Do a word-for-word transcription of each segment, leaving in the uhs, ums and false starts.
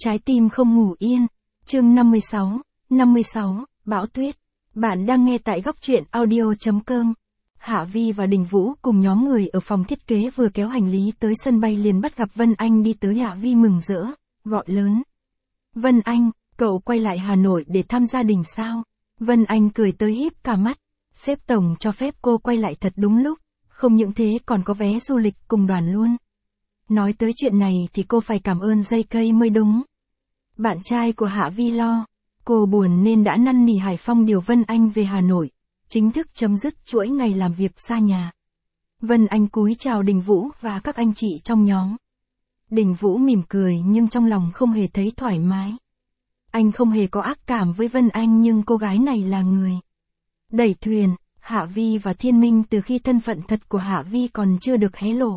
Trái tim không ngủ yên. Chương năm mươi sáu, năm mươi sáu, Bão tuyết. Bạn đang nghe tại góc truyện audio chấm com. Hạ Vi và Đình Vũ cùng nhóm người ở phòng thiết kế vừa kéo hành lý tới sân bay liền bắt gặp Vân Anh đi tới. Hạ Vi mừng rỡ, gọi lớn. Vân Anh, cậu quay lại Hà Nội để thăm gia đình sao? Vân Anh cười tới híp cả mắt. Sếp tổng cho phép cô quay lại thật đúng lúc, không những thế còn có vé du lịch cùng đoàn luôn. Nói tới chuyện này thì cô phải cảm ơn dây cây mới đúng. Bạn trai của Hạ Vi lo, cô buồn nên đã năn nỉ Hải Phong điều Vân Anh về Hà Nội, chính thức chấm dứt chuỗi ngày làm việc xa nhà. Vân Anh cúi chào Đình Vũ và các anh chị trong nhóm. Đình Vũ mỉm cười nhưng trong lòng không hề thấy thoải mái. Anh không hề có ác cảm với Vân Anh nhưng cô gái này là người đẩy thuyền. Hạ Vi và Thiên Minh từ khi thân phận thật của Hạ Vi còn chưa được hé lộ.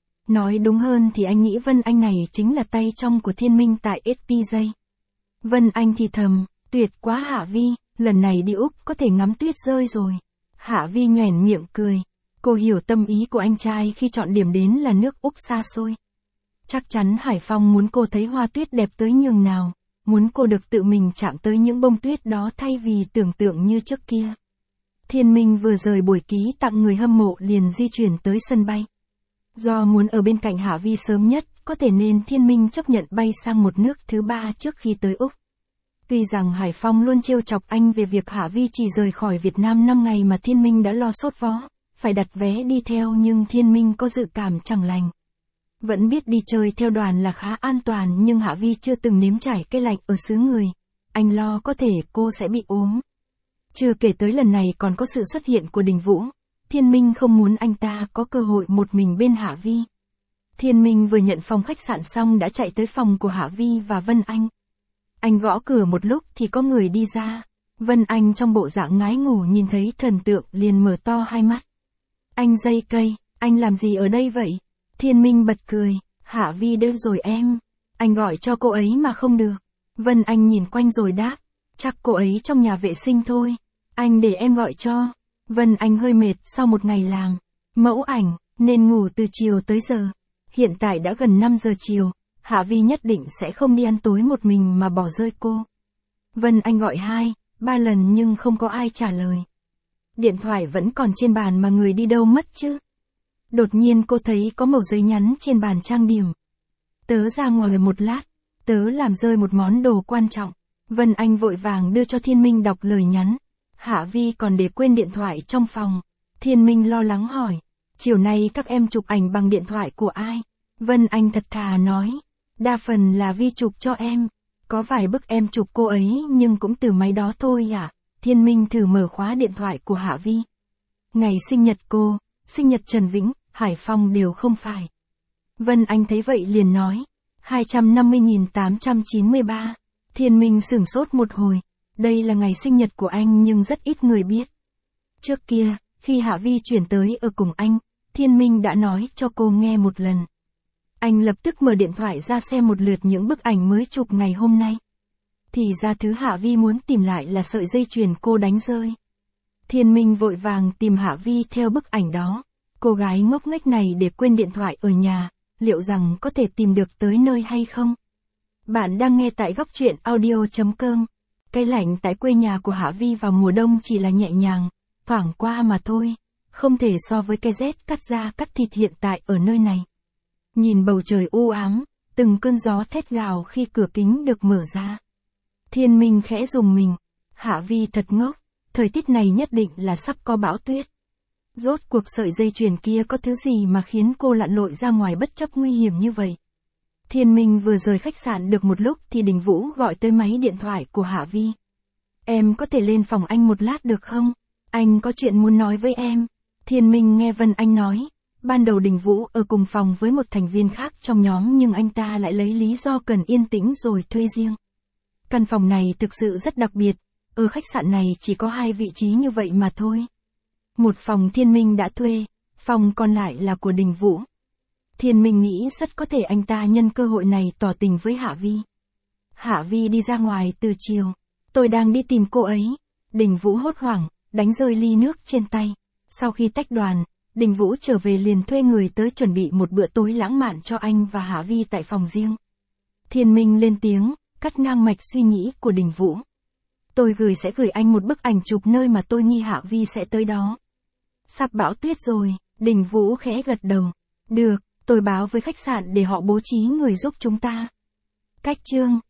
Nói đúng hơn thì anh nghĩ Vân Anh này chính là tay trong của Thiên Minh tại ét pê gi. Vân Anh thì thầm, tuyệt quá Hạ Vi, lần này đi Úc có thể ngắm tuyết rơi rồi. Hạ Vi nhoẻn miệng cười. Cô hiểu tâm ý của anh trai khi chọn điểm đến là nước Úc xa xôi. Chắc chắn Hải Phong muốn cô thấy hoa tuyết đẹp tới nhường nào, muốn cô được tự mình chạm tới những bông tuyết đó thay vì tưởng tượng như trước kia. Thiên Minh vừa rời buổi ký tặng người hâm mộ liền di chuyển tới sân bay. Do muốn ở bên cạnh Hạ Vi sớm nhất, có thể nên Thiên Minh chấp nhận bay sang một nước thứ ba trước khi tới Úc. Tuy rằng Hải Phong luôn trêu chọc anh về việc Hạ Vi chỉ rời khỏi Việt Nam năm ngày mà Thiên Minh đã lo sốt vó, phải đặt vé đi theo nhưng Thiên Minh có dự cảm chẳng lành. Vẫn biết đi chơi theo đoàn là khá an toàn nhưng Hạ Vi chưa từng nếm trải cái lạnh ở xứ người. Anh lo có thể cô sẽ bị ốm. Chưa kể tới lần này còn có sự xuất hiện của Đình Vũ. Thiên Minh không muốn anh ta có cơ hội một mình bên Hạ Vi. Thiên Minh vừa nhận phòng khách sạn xong đã chạy tới phòng của Hạ Vi và Vân Anh. Anh gõ cửa một lúc thì có người đi ra. Vân Anh trong bộ dạng ngái ngủ nhìn thấy thần tượng liền mở to hai mắt. Anh dây cây, anh làm gì ở đây vậy? Thiên Minh bật cười, Hạ Vi đâu rồi em? Anh gọi cho cô ấy mà không được. Vân Anh nhìn quanh rồi đáp, chắc cô ấy trong nhà vệ sinh thôi. Anh để em gọi cho. Vân Anh hơi mệt sau một ngày làm mẫu ảnh, nên ngủ từ chiều tới giờ. Hiện tại đã gần năm giờ chiều, Hạ Vi nhất định sẽ không đi ăn tối một mình mà bỏ rơi cô. Vân Anh gọi hai, ba lần nhưng không có ai trả lời. Điện thoại vẫn còn trên bàn mà người đi đâu mất chứ? Đột nhiên cô thấy có mẩu giấy nhắn trên bàn trang điểm. Tớ ra ngoài một lát, tớ làm rơi một món đồ quan trọng. Vân Anh vội vàng đưa cho Thiên Minh đọc lời nhắn. Hạ Vi còn để quên điện thoại trong phòng. Thiên Minh lo lắng hỏi, chiều nay các em chụp ảnh bằng điện thoại của ai? Vân Anh thật thà nói, đa phần là Vi chụp cho em. Có vài bức em chụp cô ấy nhưng cũng từ máy đó thôi à? Thiên Minh thử mở khóa điện thoại của Hạ Vi. Ngày sinh nhật cô, sinh nhật Trần Vĩnh, Hải Phong đều không phải. Vân Anh thấy vậy liền nói, hai trăm năm mươi nghìn tám trăm chín mươi ba. Thiên Minh sửng sốt một hồi. Đây là ngày sinh nhật của anh nhưng rất ít người biết. Trước kia, khi Hạ Vi chuyển tới ở cùng anh, Thiên Minh đã nói cho cô nghe một lần. Anh lập tức mở điện thoại ra xem một lượt những bức ảnh mới chụp ngày hôm nay. Thì ra thứ Hạ Vi muốn tìm lại là sợi dây chuyền cô đánh rơi. Thiên Minh vội vàng tìm Hạ Vi theo bức ảnh đó. Cô gái ngốc nghếch này để quên điện thoại ở nhà, liệu rằng có thể tìm được tới nơi hay không? Bạn đang nghe tại góc truyện audio chấm com. Cái lạnh tại quê nhà của Hạ Vi vào mùa đông chỉ là nhẹ nhàng, thoảng qua mà thôi, không thể so với cái rét cắt da cắt thịt hiện tại ở nơi này. Nhìn bầu trời u ám, từng cơn gió thét gào khi cửa kính được mở ra. Thiên Minh khẽ rùng mình, Hạ Vi thật ngốc, thời tiết này nhất định là sắp có bão tuyết. Rốt cuộc sợi dây chuyền kia có thứ gì mà khiến cô lặn lội ra ngoài bất chấp nguy hiểm như vậy? Thiên Minh vừa rời khách sạn được một lúc thì Đình Vũ gọi tới máy điện thoại của Hạ Vi. Em có thể lên phòng anh một lát được không? Anh có chuyện muốn nói với em. Thiên Minh nghe Vân Anh nói. Ban đầu Đình Vũ ở cùng phòng với một thành viên khác trong nhóm nhưng anh ta lại lấy lý do cần yên tĩnh rồi thuê riêng. Căn phòng này thực sự rất đặc biệt. Ở khách sạn này chỉ có hai vị trí như vậy mà thôi. Một phòng Thiên Minh đã thuê, phòng còn lại là của Đình Vũ. Thiên Minh nghĩ rất có thể anh ta nhân cơ hội này tỏ tình với Hạ Vi. Hạ Vi đi ra ngoài từ chiều. Tôi đang đi tìm cô ấy. Đình Vũ hốt hoảng, đánh rơi ly nước trên tay. Sau khi tách đoàn, Đình Vũ trở về liền thuê người tới chuẩn bị một bữa tối lãng mạn cho anh và Hạ Vi tại phòng riêng. Thiên Minh lên tiếng, cắt ngang mạch suy nghĩ của Đình Vũ. Tôi gửi sẽ gửi anh một bức ảnh chụp nơi mà tôi nghi Hạ Vi sẽ tới đó. Sắp bão tuyết rồi, Đình Vũ khẽ gật đầu. Được, tôi báo với khách sạn để họ bố trí người giúp chúng ta. Cách chương